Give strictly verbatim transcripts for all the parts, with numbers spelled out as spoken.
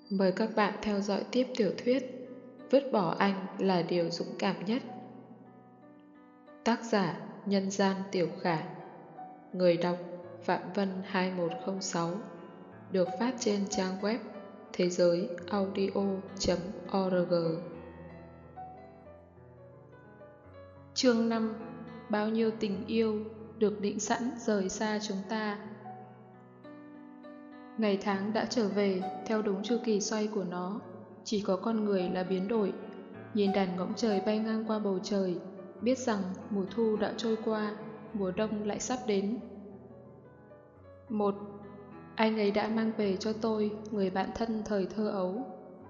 Mời các bạn theo dõi tiếp tiểu thuyết Vứt bỏ anh là điều dũng cảm nhất. Tác giả Nhân gian Tiểu Khả. Người đọc Phạm Vân hai một không sáu. Được phát trên trang web thế giới audio chấm org. Chương năm. Bao nhiêu tình yêu được định sẵn rời xa chúng ta. Ngày tháng đã trở về theo đúng chu kỳ xoay của nó, chỉ có con người là biến đổi. Nhìn đàn ngỗng trời bay ngang qua bầu trời, biết rằng mùa thu đã trôi qua, mùa đông lại sắp đến. Một, anh ấy đã mang về cho tôi người bạn thân thời thơ ấu.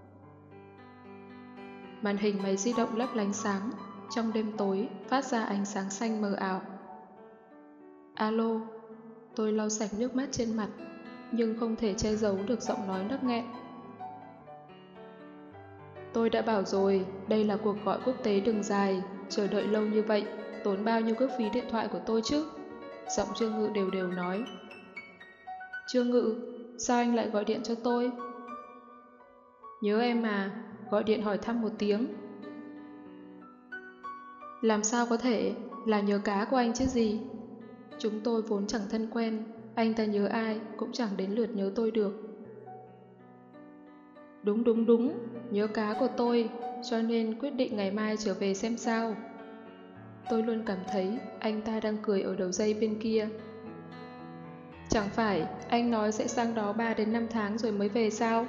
Màn hình máy di động lấp lánh sáng, trong đêm tối phát ra ánh sáng xanh mờ ảo. Alo, tôi lau sạch nước mắt trên mặt, nhưng không thể che giấu được giọng nói nấc nghẹn. Tôi đã bảo rồi, đây là cuộc gọi quốc tế đường dài, chờ đợi lâu như vậy, tốn bao nhiêu cước phí điện thoại của tôi chứ? Giọng Trương Ngự đều đều nói. Trương Ngự, sao anh lại gọi điện cho tôi? Nhớ em mà, gọi điện hỏi thăm một tiếng. Làm sao có thể, là nhớ cá của anh chứ gì? Chúng tôi vốn chẳng thân quen, anh ta nhớ ai cũng chẳng đến lượt nhớ tôi được. Đúng đúng đúng, nhớ cá của tôi, cho nên quyết định ngày mai trở về xem sao. Tôi luôn cảm thấy anh ta đang cười ở đầu dây bên kia. Chẳng phải anh nói sẽ sang đó ba đến năm tháng rồi mới về sao?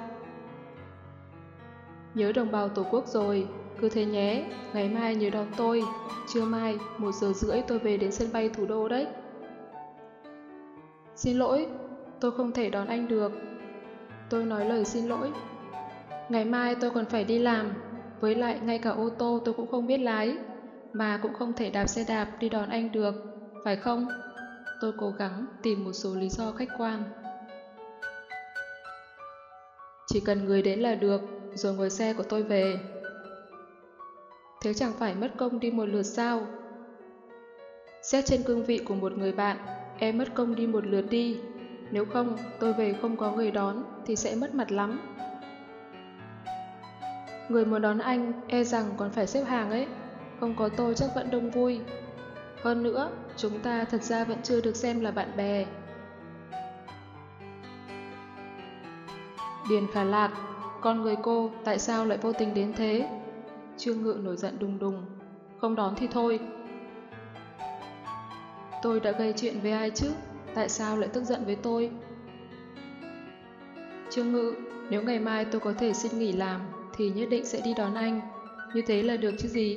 Nhớ đồng bào Tổ quốc rồi, cứ thế nhé, ngày mai nhớ đón tôi, trưa mai một giờ rưỡi tôi về đến sân bay thủ đô đấy. Xin lỗi, tôi không thể đón anh được. Tôi nói lời xin lỗi. Ngày mai tôi còn phải đi làm, với lại ngay cả ô tô tôi cũng không biết lái, mà cũng không thể đạp xe đạp đi đón anh được, phải không? Tôi cố gắng tìm một số lý do khách quan. Chỉ cần người đến là được, rồi ngồi xe của tôi về. Thế chẳng phải mất công đi một lượt sao? Xét trên cương vị của một người bạn, em mất công đi một lượt đi. Nếu không, tôi về không có người đón thì sẽ mất mặt lắm. Người muốn đón anh e rằng còn phải xếp hàng ấy. Không có tôi chắc vẫn đông vui. Hơn nữa, chúng ta thật ra vẫn chưa được xem là bạn bè. Điền Khả Lạc, con người cô tại sao lại vô tình đến thế? Trương Ngự nổi giận đùng đùng. Không đón thì thôi. Tôi đã gây chuyện với ai chứ? Tại sao lại tức giận với tôi? Trương Ngự, nếu ngày mai tôi có thể xin nghỉ làm thì nhất định sẽ đi đón anh. Như thế là được chứ gì?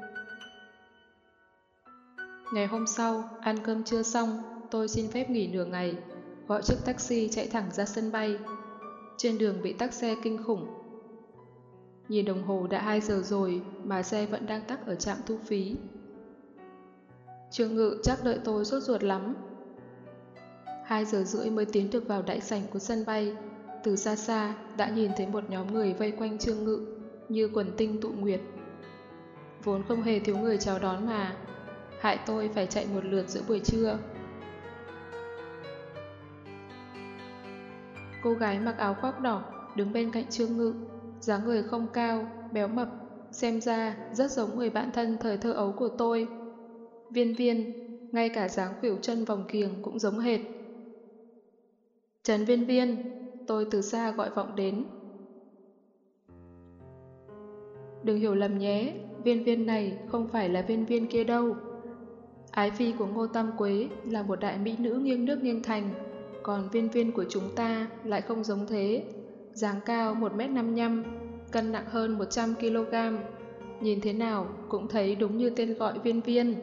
Ngày hôm sau, ăn cơm trưa xong, tôi xin phép nghỉ nửa ngày, gọi chiếc taxi chạy thẳng ra sân bay. Trên đường bị tắc xe kinh khủng. Nhìn đồng hồ đã hai giờ rồi mà xe vẫn đang tắc ở trạm thu phí. Trương Ngự chắc đợi tôi sốt ruột lắm. Hai giờ rưỡi mới tiến được vào đại sảnh của sân bay. Từ xa xa đã nhìn thấy một nhóm người vây quanh Trương Ngự như quần tinh tụ nguyệt. Vốn không hề thiếu người chào đón mà, hại tôi phải chạy một lượt giữa buổi trưa. Cô gái mặc áo khoác đỏ đứng bên cạnh Trương Ngự, dáng người không cao, béo mập, xem ra rất giống người bạn thân thời thơ ấu của tôi. Viên Viên, ngay cả dáng khuỷu chân vòng kiềng cũng giống hệt. Trần Viên Viên, tôi từ xa gọi vọng đến. Đừng hiểu lầm nhé, Viên Viên này không phải là Viên Viên kia đâu. Ái phi của Ngô Tam Quế là một đại mỹ nữ nghiêng nước nghiêng thành, còn Viên Viên của chúng ta lại không giống thế. Dáng cao một mét năm mươi lăm, cân nặng hơn một trăm ki lô gam. Nhìn thế nào cũng thấy đúng như tên gọi Viên Viên.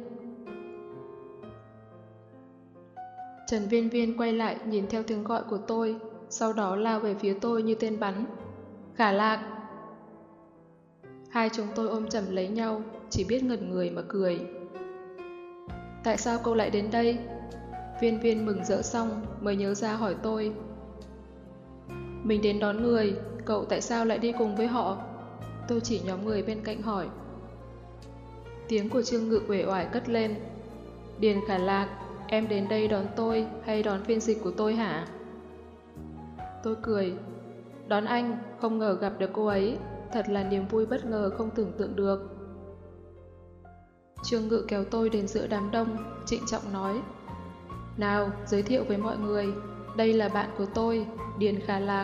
Trần Viên Viên quay lại nhìn theo tiếng gọi của tôi, sau đó lao về phía tôi như tên bắn. Khả Lạc! Hai chúng tôi ôm chầm lấy nhau, chỉ biết ngẩn người mà cười. Tại sao cậu lại đến đây? Viên Viên mừng rỡ xong mới nhớ ra hỏi tôi. Mình đến đón người, cậu tại sao lại đi cùng với họ? Tôi chỉ nhóm người bên cạnh hỏi. Tiếng của Trương Ngự uể oải cất lên. Điền Khả Lạc, em đến đây đón tôi hay đón phiên dịch của tôi hả? Tôi cười. Đón anh, không ngờ gặp được cô ấy, thật là niềm vui bất ngờ không tưởng tượng được. Trương Ngự kéo tôi đến giữa đám đông, trịnh trọng nói. Nào, giới thiệu với mọi người, đây là bạn của tôi, Điền Khả Lạc.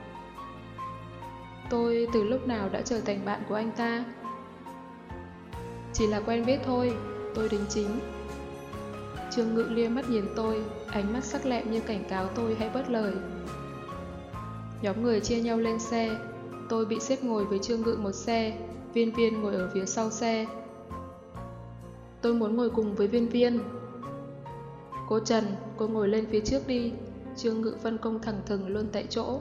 Tôi từ lúc nào đã trở thành bạn của anh ta? Chỉ là quen biết thôi, tôi đính chính. Trương Ngự lia mắt nhìn tôi, ánh mắt sắc lẹm như cảnh cáo tôi hãy bớt lời. Nhóm người chia nhau lên xe, tôi bị xếp ngồi với Trương Ngự một xe, Viên Viên ngồi ở phía sau xe. Tôi muốn ngồi cùng với Viên Viên. Cô Trần, cô ngồi lên phía trước đi, Trương Ngự phân công thẳng thừng luôn tại chỗ.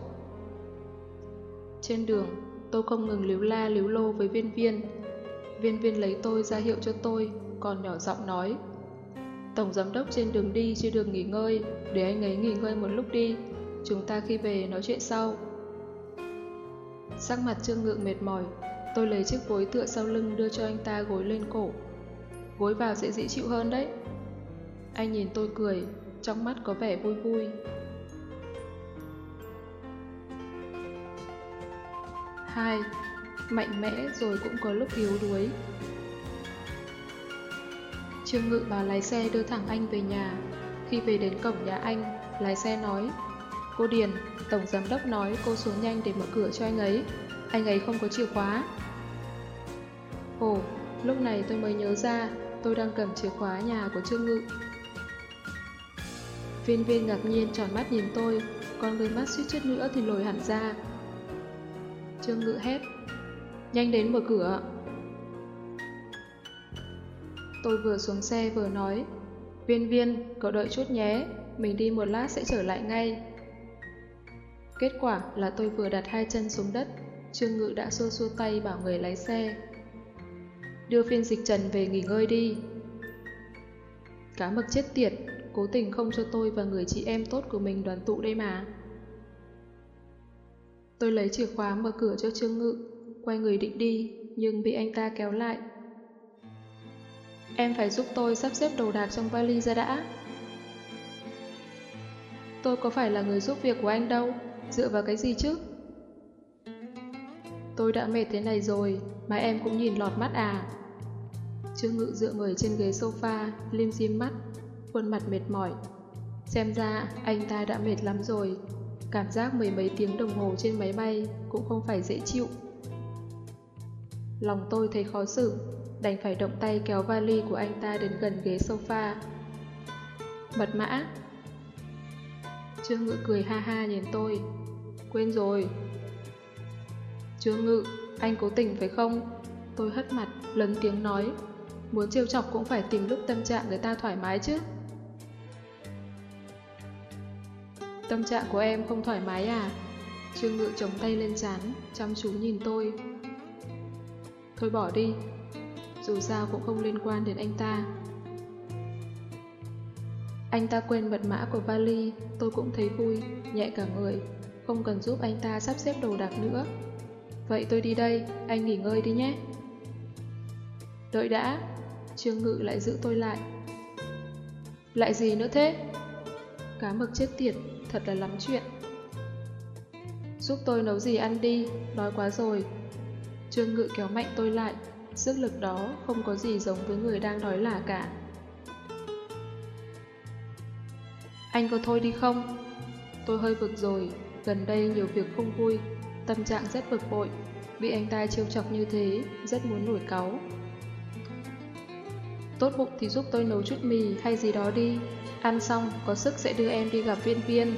Trên đường, tôi không ngừng líu la líu lô với Viên Viên. Viên Viên lấy tôi ra hiệu cho tôi, còn nhỏ giọng nói. Tổng giám đốc trên đường đi chưa được nghỉ ngơi, để anh ấy nghỉ ngơi một lúc đi, chúng ta khi về nói chuyện sau. Sắc mặt Trương Ngự mệt mỏi, tôi lấy chiếc gối tựa sau lưng đưa cho anh ta gối lên cổ. Gối vào sẽ dễ chịu hơn đấy. Anh nhìn tôi cười, trong mắt có vẻ vui vui. Hai, mạnh mẽ rồi cũng có lúc yếu đuối. Trương Ngự bảo lái xe đưa thẳng anh về nhà. Khi về đến cổng nhà anh, lái xe nói. Cô Điền, tổng giám đốc nói cô xuống nhanh để mở cửa cho anh ấy. Anh ấy không có chìa khóa. Ồ, lúc này tôi mới nhớ ra, tôi đang cầm chìa khóa nhà của Trương Ngự. Viên Viên ngạc nhiên tròn mắt nhìn tôi, con người mắt suýt chút nữa thì lồi hẳn ra. Trương Ngự hét. Nhanh đến mở cửa. Tôi vừa xuống xe vừa nói. Viên Viên, cậu đợi chút nhé, mình đi một lát sẽ trở lại ngay. Kết quả là tôi vừa đặt hai chân xuống đất, Trương Ngự đã xua xua tay bảo người lái xe. Đưa phiên dịch Trần về nghỉ ngơi đi. Cá mực chết tiệt, cố tình không cho tôi và người chị em tốt của mình đoàn tụ đây mà. Tôi lấy chìa khóa mở cửa cho Trương Ngự, quay người định đi, nhưng bị anh ta kéo lại. Em phải giúp tôi sắp xếp đồ đạc trong vali ra đã. Tôi có phải là người giúp việc của anh đâu, dựa vào cái gì chứ? Tôi đã mệt thế này rồi, mà em cũng nhìn lọt mắt à? Trương Ngự dựa người trên ghế sofa, lim dim mắt, khuôn mặt mệt mỏi. Xem ra anh ta đã mệt lắm rồi, cảm giác mười mấy tiếng đồng hồ trên máy bay cũng không phải dễ chịu. Lòng tôi thấy khó xử, đành phải động tay kéo vali của anh ta đến gần ghế sofa. Mật mã. Trương Ngự cười ha ha nhìn tôi. Quên rồi. Trương Ngự, anh cố tình phải không? Tôi hất mặt, lớn tiếng nói. Muốn trêu chọc cũng phải tìm lúc tâm trạng người ta thoải mái chứ. Tâm trạng của em không thoải mái à? Trương Ngự chống tay lên trán, chăm chú nhìn tôi. Thôi bỏ đi, dù sao cũng không liên quan đến anh ta. Anh ta quên mật mã của vali, tôi cũng thấy vui, nhẹ cả người, không cần giúp anh ta sắp xếp đồ đạc nữa. Vậy tôi đi đây, anh nghỉ ngơi đi nhé. Đợi đã, Trương Ngự lại giữ tôi lại. Lại gì nữa thế? Cá mực chết tiệt, thật là lắm chuyện. Giúp tôi nấu gì ăn đi, đói quá rồi. Trương Ngự kéo mạnh tôi lại, sức lực đó không có gì giống với người đang đói lả cả. Anh có thôi đi không? Tôi hơi bực rồi, gần đây nhiều việc không vui, tâm trạng rất bực bội, bị anh ta trêu chọc như thế, rất muốn nổi cáu. Tốt bụng thì giúp tôi nấu chút mì hay gì đó đi, ăn xong có sức sẽ đưa em đi gặp Viên Viên.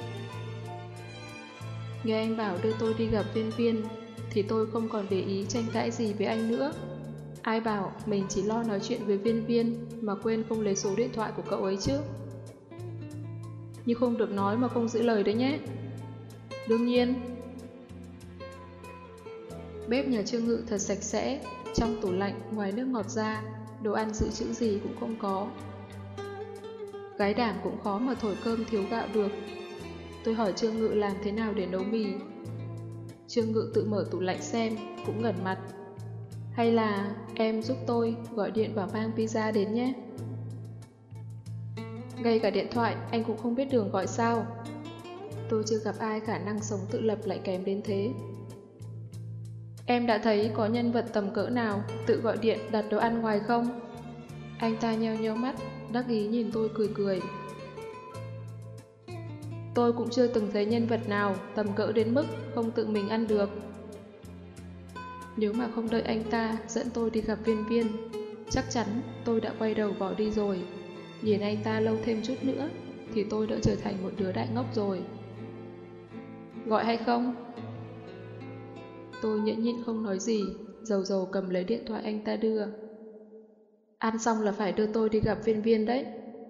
Nghe anh bảo đưa tôi đi gặp Viên Viên, thì tôi không còn để ý tranh cãi gì với anh nữa. Ai bảo mình chỉ lo nói chuyện với Viên Viên mà quên không lấy số điện thoại của cậu ấy chứ. Nhưng không được nói mà không giữ lời đấy nhé. Đương nhiên. Bếp nhà Trương Ngự thật sạch sẽ, trong tủ lạnh ngoài nước ngọt ra, đồ ăn dự trữ gì cũng không có. Gái đảm cũng khó mà thổi cơm thiếu gạo được. Tôi hỏi Trương Ngự làm thế nào để nấu mì. Trương Ngự tự mở tủ lạnh xem, cũng ngẩn mặt. Hay là em giúp tôi gọi điện bảo mang pizza đến nhé. Ngay cả điện thoại anh cũng không biết đường gọi sao. Tôi chưa gặp ai khả năng sống tự lập lại kém đến thế. Em đã thấy có nhân vật tầm cỡ nào tự gọi điện đặt đồ ăn ngoài không? Anh ta nheo nheo mắt, đắc ý nhìn tôi cười cười. Tôi cũng chưa từng thấy nhân vật nào tầm cỡ đến mức không tự mình ăn được. Nếu mà không đợi anh ta dẫn tôi đi gặp Viên Viên, chắc chắn tôi đã quay đầu bỏ đi rồi. Nhìn anh ta lâu thêm chút nữa thì tôi đã trở thành một đứa đại ngốc rồi. Gọi hay không? Tôi nhẫn nhịn không nói gì, dầu dầu cầm lấy điện thoại anh ta đưa. Ăn xong là phải đưa tôi đi gặp Viên Viên đấy.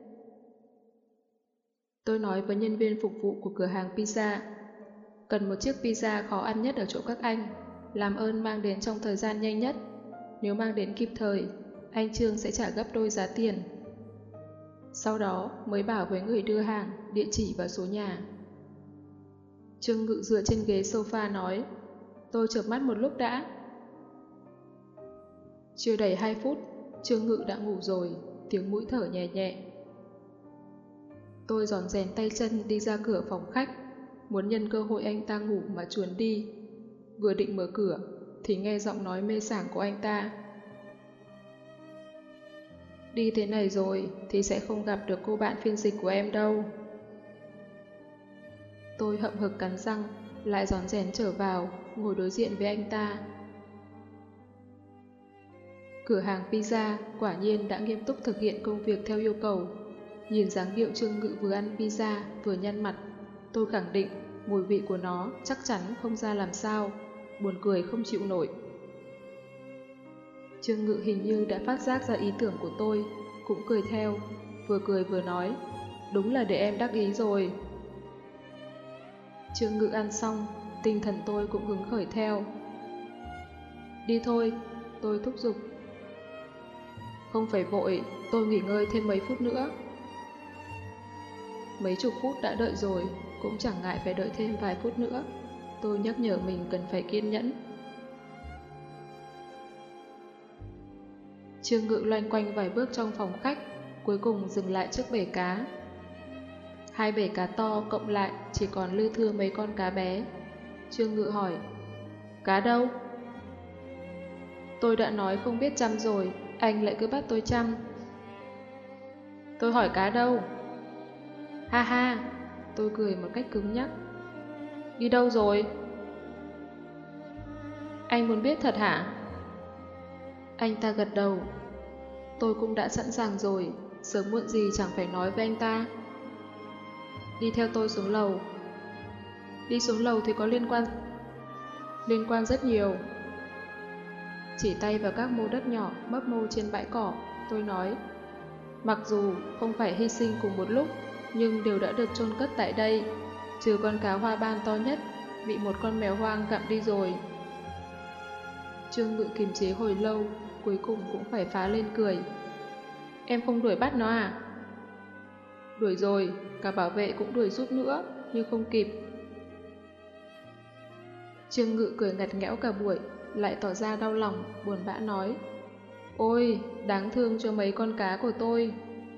Tôi nói với nhân viên phục vụ của cửa hàng pizza. Cần một chiếc pizza khó ăn nhất ở chỗ các anh. Làm ơn mang đến trong thời gian nhanh nhất. Nếu mang đến kịp thời, anh Trương sẽ trả gấp đôi giá tiền. Sau đó mới bảo với người đưa hàng địa chỉ và số nhà. Trương Ngự dựa trên ghế sofa nói. Tôi chợp mắt một lúc đã. Chưa đầy hai phút, Trương Ngự đã ngủ rồi, tiếng mũi thở nhẹ nhẹ. Tôi giòn rèn tay chân đi ra cửa phòng khách, muốn nhân cơ hội anh ta ngủ mà chuồn đi. Vừa định mở cửa, thì nghe giọng nói mê sảng của anh ta. Đi thế này rồi, thì sẽ không gặp được cô bạn phiên dịch của em đâu. Tôi hậm hực cắn răng, lại giòn rèn trở vào, ngồi đối diện với anh ta. Cửa hàng pizza quả nhiên đã nghiêm túc thực hiện công việc theo yêu cầu. Nhìn dáng điệu Trương Ngự vừa ăn pizza vừa nhăn mặt, tôi khẳng định mùi vị của nó chắc chắn không ra làm sao, buồn cười không chịu nổi. Trương Ngự hình như đã phát giác ra ý tưởng của tôi, cũng cười theo, vừa cười vừa nói, đúng là để em đắc ý rồi. Trương Ngự ăn xong, tinh thần tôi cũng hứng khởi theo. Đi thôi, tôi thúc giục. Không phải vội, tôi nghỉ ngơi thêm mấy phút nữa. Mấy chục phút đã đợi rồi, cũng chẳng ngại phải đợi thêm vài phút nữa. Tôi nhắc nhở mình cần phải kiên nhẫn. Trương Ngự loanh quanh vài bước trong phòng khách, cuối cùng dừng lại trước bể cá. Hai bể cá to cộng lại chỉ còn lư thưa mấy con cá bé. Trương Ngự hỏi, cá đâu? Tôi đã nói không biết chăm rồi, anh lại cứ bắt tôi chăm. Tôi hỏi cá đâu? Ha ha, tôi cười một cách cứng nhắc. Đi đâu rồi? Anh muốn biết thật hả? Anh ta gật đầu. Tôi cũng đã sẵn sàng rồi, sớm muộn gì chẳng phải nói với anh ta. Đi theo tôi xuống lầu. Đi xuống lầu thì có liên quan... Liên quan rất nhiều. Chỉ tay vào các mô đất nhỏ mấp mô trên bãi cỏ, tôi nói. Mặc dù không phải hy sinh cùng một lúc, nhưng đều đã được chôn cất tại đây, trừ con cá hoa ban to nhất, bị một con mèo hoang gặm đi rồi. Trương Ngự kiềm chế hồi lâu, cuối cùng cũng phải phá lên cười. Em không đuổi bắt nó à? Đuổi rồi, cả bảo vệ cũng đuổi giúp nữa, nhưng không kịp. Trương Ngự cười ngặt nghẽo cả buổi, lại tỏ ra đau lòng, buồn bã nói. Ôi, đáng thương cho mấy con cá của tôi.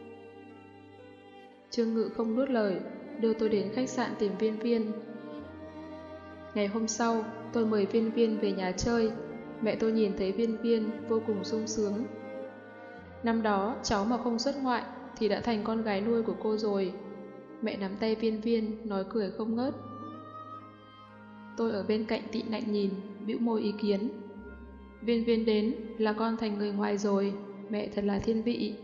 Trương Ngự không nuốt lời, đưa tôi đến khách sạn tìm Viên Viên. Ngày hôm sau, tôi mời Viên Viên về nhà chơi. Mẹ tôi nhìn thấy Viên Viên vô cùng sung sướng. Năm đó, cháu mà không xuất ngoại thì đã thành con gái nuôi của cô rồi. Mẹ nắm tay Viên Viên, nói cười không ngớt. Tôi ở bên cạnh tị nạnh nhìn, bĩu môi ý kiến. Viên Viên đến là con thành người ngoài rồi, mẹ thật là thiên vị.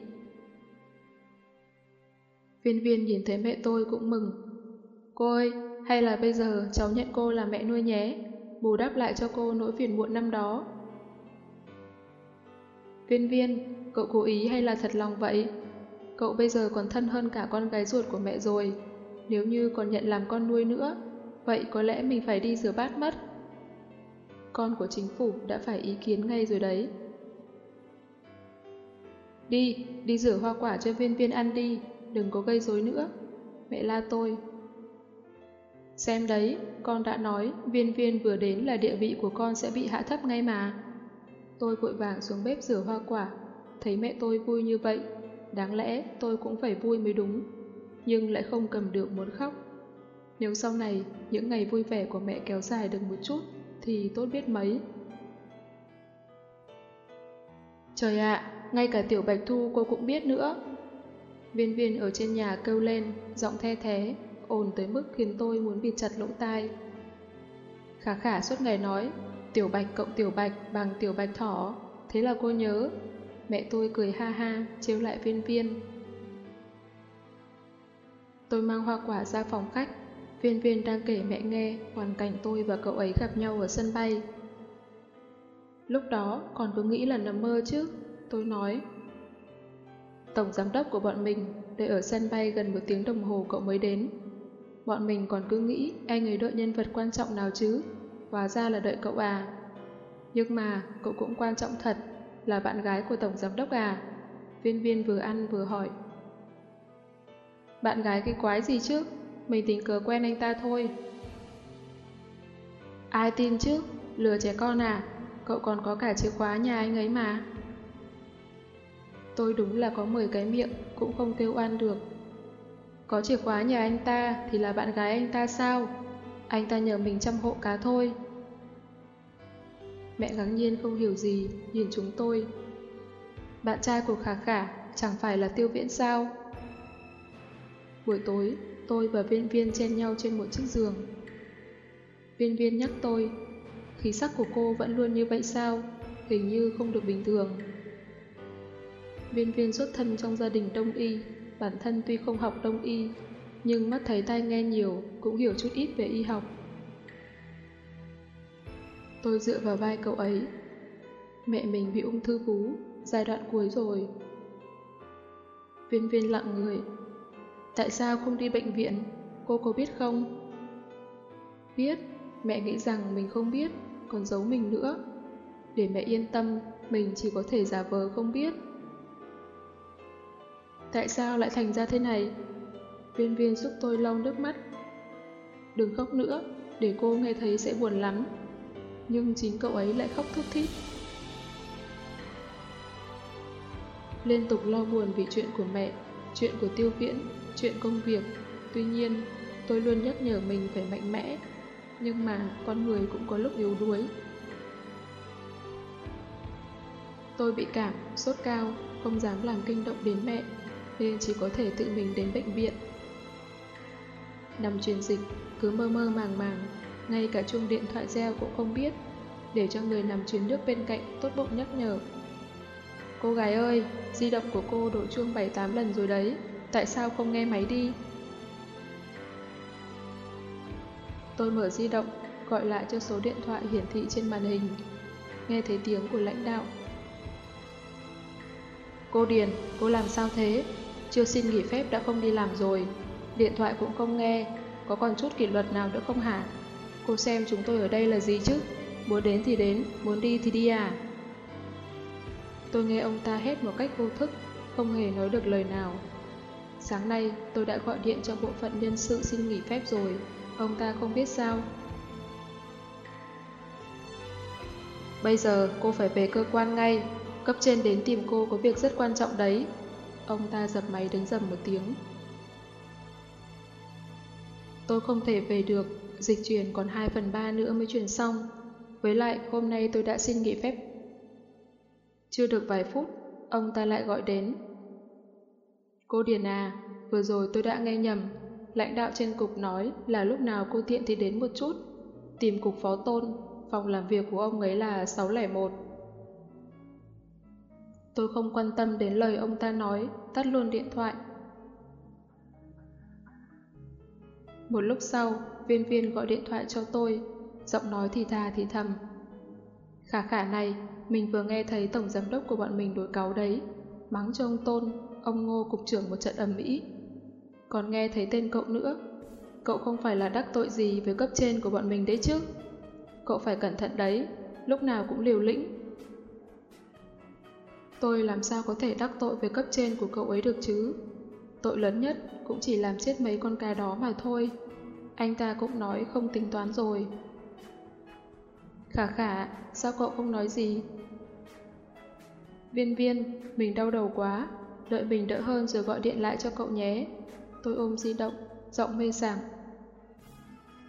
Viên Viên nhìn thấy mẹ tôi cũng mừng. Cô ơi, hay là bây giờ cháu nhận cô là mẹ nuôi nhé, bù đắp lại cho cô nỗi phiền muộn năm đó. Viên Viên, cậu cố ý hay là thật lòng vậy? Cậu bây giờ còn thân hơn cả con gái ruột của mẹ rồi. Nếu như còn nhận làm con nuôi nữa, vậy có lẽ mình phải đi rửa bát mất. Con của chính phủ đã phải ý kiến ngay rồi đấy. Đi, đi rửa hoa quả cho Viên Viên ăn đi, đừng có gây rối nữa. Mẹ la tôi. Xem đấy, con đã nói Viên Viên vừa đến là địa vị của con sẽ bị hạ thấp ngay mà. Tôi vội vàng xuống bếp rửa hoa quả, thấy mẹ tôi vui như vậy, đáng lẽ tôi cũng phải vui mới đúng, nhưng lại không cầm được muốn khóc. Nếu sau này những ngày vui vẻ của mẹ kéo dài được một chút thì tốt biết mấy. Trời ạ, ngay cả Tiểu Bạch Thu cô cũng biết nữa. Viên Viên ở trên nhà kêu lên, giọng the thế, ồn tới mức khiến tôi muốn bịt chặt lỗ tai. Khả Khả suốt ngày nói, Tiểu Bạch cộng Tiểu Bạch bằng Tiểu Bạch Thỏ, thế là cô nhớ. Mẹ tôi cười ha ha, trêu lại Viên Viên. Tôi mang hoa quả ra phòng khách, Viên Viên đang kể mẹ nghe hoàn cảnh tôi và cậu ấy gặp nhau ở sân bay. Lúc đó còn cứ nghĩ là nằm mơ chứ, tôi nói. Tổng giám đốc của bọn mình đợi ở sân bay gần một tiếng đồng hồ cậu mới đến. Bọn mình còn cứ nghĩ anh ấy đợi nhân vật quan trọng nào chứ, hóa ra là đợi cậu à. Nhưng mà cậu cũng quan trọng thật, là bạn gái của tổng giám đốc à? Viên Viên vừa ăn vừa hỏi. Bạn gái cái quái gì chứ, mình tình cờ quen anh ta thôi. Ai tin chứ, lừa trẻ con à, cậu còn có cả chìa khóa nhà anh ấy mà. Tôi đúng là có mười cái miệng cũng không kêu oan được. Có chìa khóa nhà anh ta thì là bạn gái anh ta sao? Anh ta nhờ mình chăm hộ cá thôi. Mẹ ngạc nhiên không hiểu gì, nhìn chúng tôi. Bạn trai của Khả Khả chẳng phải là Tiêu Viễn sao? Buổi tối, tôi và Viên Viên chen nhau trên một chiếc giường. Viên Viên nhắc tôi, khí sắc của cô vẫn luôn như vậy sao? Hình như không được bình thường. Viên Viên xuất thân trong gia đình đông y, bản thân tuy không học đông y, nhưng mắt thấy tai nghe nhiều, cũng hiểu chút ít về y học. Tôi dựa vào vai cậu ấy. Mẹ mình bị ung thư vú, giai đoạn cuối rồi. Viên Viên lặng người. Tại sao không đi bệnh viện? Cô có biết không? Biết, mẹ nghĩ rằng mình không biết, còn giấu mình nữa. Để mẹ yên tâm, mình chỉ có thể giả vờ không biết. Tại sao lại thành ra thế này? Viên Viên giúp tôi lau nước mắt. Đừng khóc nữa, để cô nghe thấy sẽ buồn lắm. Nhưng chính cậu ấy lại khóc thút thít. Liên tục lo buồn vì chuyện của mẹ, chuyện của Tiêu Viễn, chuyện công việc. Tuy nhiên, tôi luôn nhắc nhở mình phải mạnh mẽ. Nhưng mà con người cũng có lúc yếu đuối. Tôi bị cảm, sốt cao, không dám làm kinh động đến mẹ, nên chỉ có thể tự mình đến bệnh viện. Nằm truyền dịch, cứ mơ mơ màng màng, ngay cả chuông điện thoại reo cũng không biết, để cho người nằm truyền nước bên cạnh tốt bụng nhắc nhở. Cô gái ơi, di động của cô đổ chuông bảy tám lần rồi đấy, tại sao không nghe máy đi? Tôi mở di động, gọi lại cho số điện thoại hiển thị trên màn hình. Nghe thấy tiếng của lãnh đạo. Cô Điền, cô làm sao thế? Chưa xin nghỉ phép đã không đi làm rồi. Điện thoại cũng không nghe, có còn chút kỷ luật nào nữa không hả? Cô xem chúng tôi ở đây là gì chứ? Muốn đến thì đến, muốn đi thì đi à? Tôi nghe ông ta hét một cách vô thức, không hề nói được lời nào. Sáng nay tôi đã gọi điện cho bộ phận nhân sự xin nghỉ phép rồi, ông ta không biết sao. Bây giờ cô phải về cơ quan ngay, cấp trên đến tìm cô có việc rất quan trọng đấy. Ông ta dập máy đánh rầm một tiếng. Tôi không thể về được, dịch chuyển còn hai phần ba nữa mới chuyển xong. Với lại hôm nay tôi đã xin nghỉ phép. Chưa được vài phút, ông ta lại gọi đến. Cô Điền à, vừa rồi tôi đã nghe nhầm. Lãnh đạo trên cục nói là lúc nào cô tiện thì đến một chút. Tìm cục phó Tôn, phòng làm việc của ông ấy là sáu không một. Tôi không quan tâm đến lời ông ta nói, tắt luôn điện thoại. Một lúc sau, Viên Viên gọi điện thoại cho tôi, giọng nói thì thà thì thầm. Khả Khả này, mình vừa nghe thấy tổng giám đốc của bọn mình đối cáu đấy, mắng cho ông Tôn, ông Ngô cục trưởng một trận ầm ĩ. Còn nghe thấy tên cậu nữa, cậu không phải là đắc tội gì với cấp trên của bọn mình đấy chứ. Cậu phải cẩn thận đấy, lúc nào cũng liều lĩnh. Tôi làm sao có thể đắc tội với cấp trên của cậu ấy được chứ? Tội lớn nhất cũng chỉ làm chết mấy con cá đó mà thôi. Anh ta cũng nói không tính toán rồi. Khả Khả, sao cậu không nói gì? Viên Viên, mình đau đầu quá, đợi mình đỡ hơn rồi gọi điện lại cho cậu nhé. Tôi ôm di động, giọng mê sảng.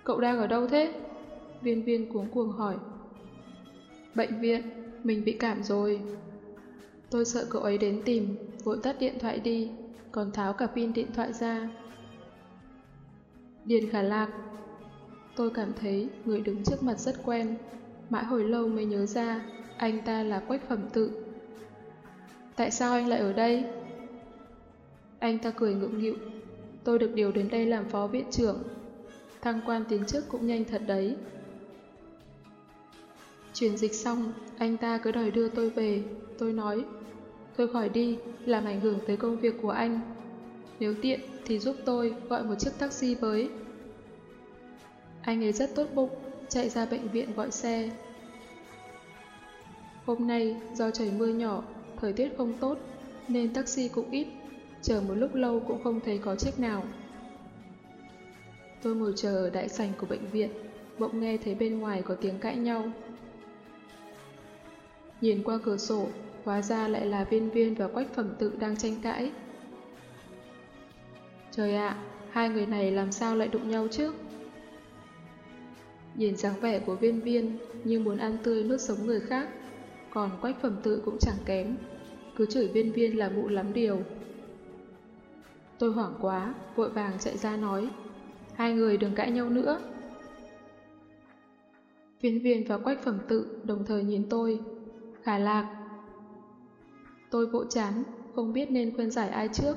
Cậu đang ở đâu thế? Viên Viên cuống cuồng hỏi. Bệnh viện, mình bị cảm rồi. Tôi sợ cậu ấy đến tìm, vội tắt điện thoại đi, còn tháo cả pin điện thoại ra. Điền Khả Lạc. Tôi cảm thấy người đứng trước mặt rất quen, mãi hồi lâu mới nhớ ra anh ta là Quách Phẩm Tự. Tại sao anh lại ở đây? Anh ta cười ngượng nghịu. Tôi được điều đến đây làm phó viện trưởng. Thăng quan tiến chức cũng nhanh thật đấy. Chuyển dịch xong, anh ta cứ đòi đưa tôi về. Tôi nói, thôi khỏi đi, làm ảnh hưởng tới công việc của anh. Nếu tiện thì giúp tôi gọi một chiếc taxi với. Anh ấy rất tốt bụng, chạy ra bệnh viện gọi xe. Hôm nay do trời mưa nhỏ, thời tiết không tốt, nên taxi cũng ít. Chờ một lúc lâu cũng không thấy có chiếc nào. Tôi ngồi chờ ở đại sảnh của bệnh viện, bỗng nghe thấy bên ngoài có tiếng cãi nhau. Nhìn qua cửa sổ, hóa ra lại là Viên Viên và Quách Phẩm Tự đang tranh cãi. Trời ạ, hai người này làm sao lại đụng nhau chứ? Nhìn dáng vẻ của Viên Viên như muốn ăn tươi nuốt sống người khác, còn Quách Phẩm Tự cũng chẳng kém, cứ chửi Viên Viên là mụ lắm điều. Tôi hoảng quá, vội vàng chạy ra nói, hai người đừng cãi nhau nữa. Viên Viên và Quách Phẩm Tự đồng thời nhìn tôi. Khả Lạc. Tôi vỗ chán, không biết nên khuyên giải ai trước.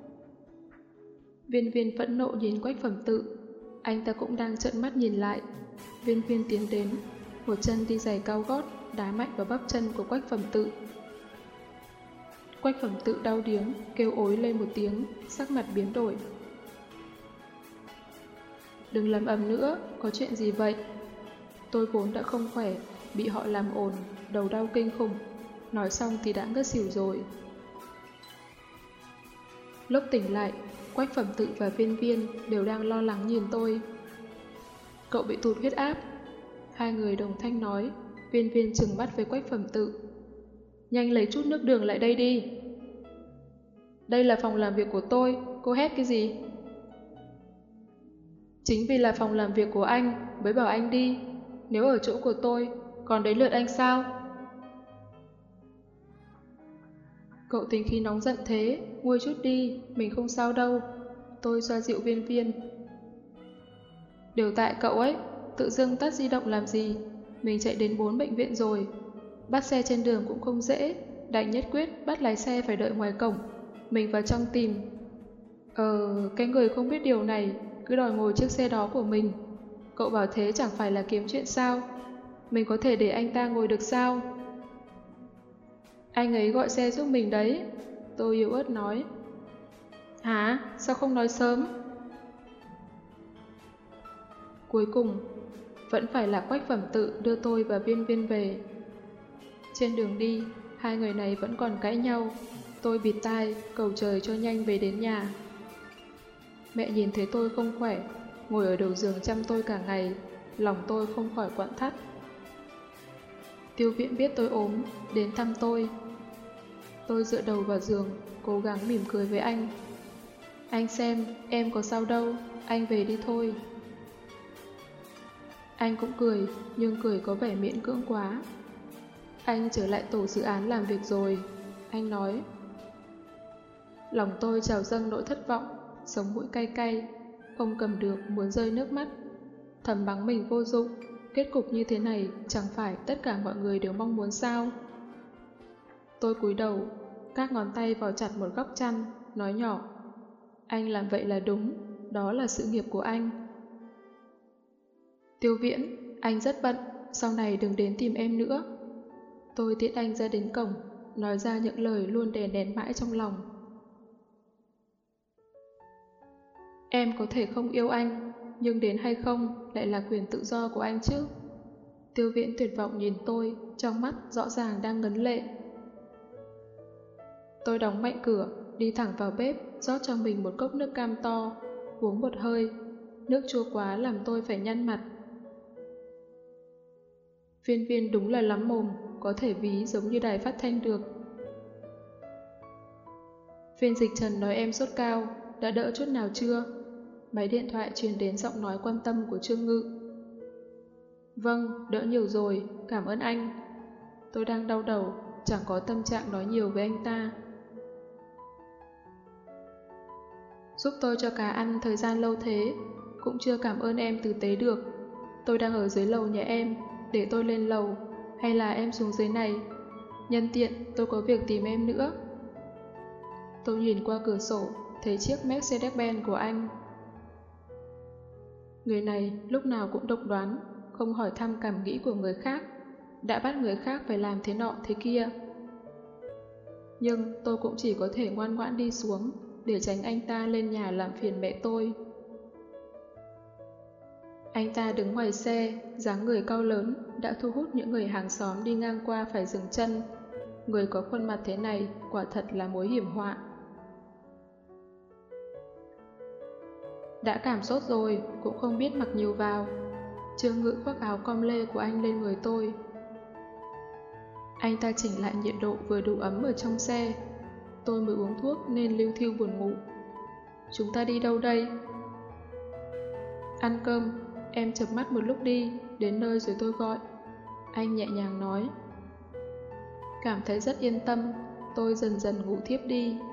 Viên Viên phẫn nộ nhìn Quách Phẩm Tự, anh ta cũng đang trợn mắt nhìn lại. Viên Viên tiến đến, một chân đi giày cao gót, đá mạnh vào bắp chân của Quách Phẩm Tự. Quách Phẩm Tự đau điếng, kêu ối lên một tiếng, sắc mặt biến đổi. Đừng làm ầm nữa, có chuyện gì vậy? Tôi vốn đã không khỏe, bị họ làm ồn, đầu đau kinh khủng. Nói xong thì đã ngất xỉu rồi. Lúc tỉnh lại, Quách Phẩm Tự và Viên Viên đều đang lo lắng nhìn tôi. Cậu bị tụt huyết áp. Hai người đồng thanh nói. Viên Viên trừng mắt với Quách Phẩm Tự. Nhanh lấy chút nước đường lại đây đi. Đây là phòng làm việc của tôi, cô hét cái gì? Chính vì là phòng làm việc của anh mới bảo anh đi. Nếu ở chỗ của tôi, còn đến lượt anh sao? Cậu tính khi nóng giận thế, nguôi chút đi, mình không sao đâu. Tôi xoa dịu Viên Viên. Đều tại cậu ấy, tự dưng tắt di động làm gì? Mình chạy đến bốn bệnh viện rồi. Bắt xe trên đường cũng không dễ, đành nhất quyết bắt lái xe phải đợi ngoài cổng. Mình vào trong tìm. Ờ, cái người không biết điều này cứ đòi ngồi chiếc xe đó của mình. Cậu bảo thế chẳng phải là kiếm chuyện sao? Mình có thể để anh ta ngồi được sao? Anh ấy gọi xe giúp mình đấy. Tôi yếu ớt nói. Hả? Sao không nói sớm? Cuối cùng, vẫn phải là Quách Phẩm Tự đưa tôi và Viên Viên về. Trên đường đi, hai người này vẫn còn cãi nhau. Tôi bịt tai, cầu trời cho nhanh về đến nhà. Mẹ nhìn thấy tôi không khỏe, ngồi ở đầu giường chăm tôi cả ngày, lòng tôi không khỏi quặn thắt. Tiêu Viễn biết tôi ốm, đến thăm tôi. Tôi dựa đầu vào giường, cố gắng mỉm cười với anh. Anh xem, em có sao đâu, anh về đi thôi. Anh cũng cười, nhưng cười có vẻ miễn cưỡng quá. Anh trở lại tổ dự án làm việc rồi, anh nói. Lòng tôi trào dâng nỗi thất vọng, sống mũi cay cay, không cầm được muốn rơi nước mắt. Thầm mắng mình vô dụng, kết cục như thế này chẳng phải tất cả mọi người đều mong muốn sao? Tôi cúi đầu, các ngón tay vào chặt một góc chăn, nói nhỏ. Anh làm vậy là đúng, đó là sự nghiệp của anh. Tiêu Viễn, anh rất bận, sau này đừng đến tìm em nữa. Tôi tiễn anh ra đến cổng, nói ra những lời luôn đè nén mãi trong lòng. Em có thể không yêu anh, nhưng đến hay không lại là quyền tự do của anh chứ. Tiêu Viễn tuyệt vọng nhìn tôi, trong mắt rõ ràng đang ngấn lệ. Tôi đóng mạnh cửa, đi thẳng vào bếp, rót cho mình một cốc nước cam to, uống một hơi. Nước chua quá làm tôi phải nhăn mặt. Viên Viên đúng là lắm mồm, có thể ví giống như đài phát thanh được. Viên Dịch Trần nói em sốt cao, đã đỡ chút nào chưa? Máy điện thoại truyền đến giọng nói quan tâm của Trương Ngự. Vâng, đỡ nhiều rồi, cảm ơn anh. Tôi đang đau đầu, chẳng có tâm trạng nói nhiều với anh ta. Giúp tôi cho cá ăn thời gian lâu thế, cũng chưa cảm ơn em tử tế được. Tôi đang ở dưới lầu nhà em, để tôi lên lầu, hay là em xuống dưới này? Nhân tiện, tôi có việc tìm em nữa. Tôi nhìn qua cửa sổ, thấy chiếc Mercedes-Benz của anh. Người này lúc nào cũng độc đoán, không hỏi thăm cảm nghĩ của người khác, đã bắt người khác phải làm thế nọ thế kia. Nhưng tôi cũng chỉ có thể ngoan ngoãn đi xuống, để tránh anh ta lên nhà làm phiền mẹ tôi. Anh ta đứng ngoài xe, dáng người cao lớn, đã thu hút những người hàng xóm đi ngang qua phải dừng chân. Người có khuôn mặt thế này quả thật là mối hiểm họa. Đã cảm sốt rồi, cũng không biết mặc nhiều vào. Trương Ngự khoác áo com lê của anh lên người tôi. Anh ta chỉnh lại nhiệt độ vừa đủ ấm ở trong xe. Tôi mới uống thuốc nên lưu thiêu buồn ngủ. Chúng ta đi đâu đây? Ăn cơm, em chợp mắt một lúc đi, đến nơi rồi tôi gọi. Anh nhẹ nhàng nói. Cảm thấy rất yên tâm, tôi dần dần ngủ thiếp đi.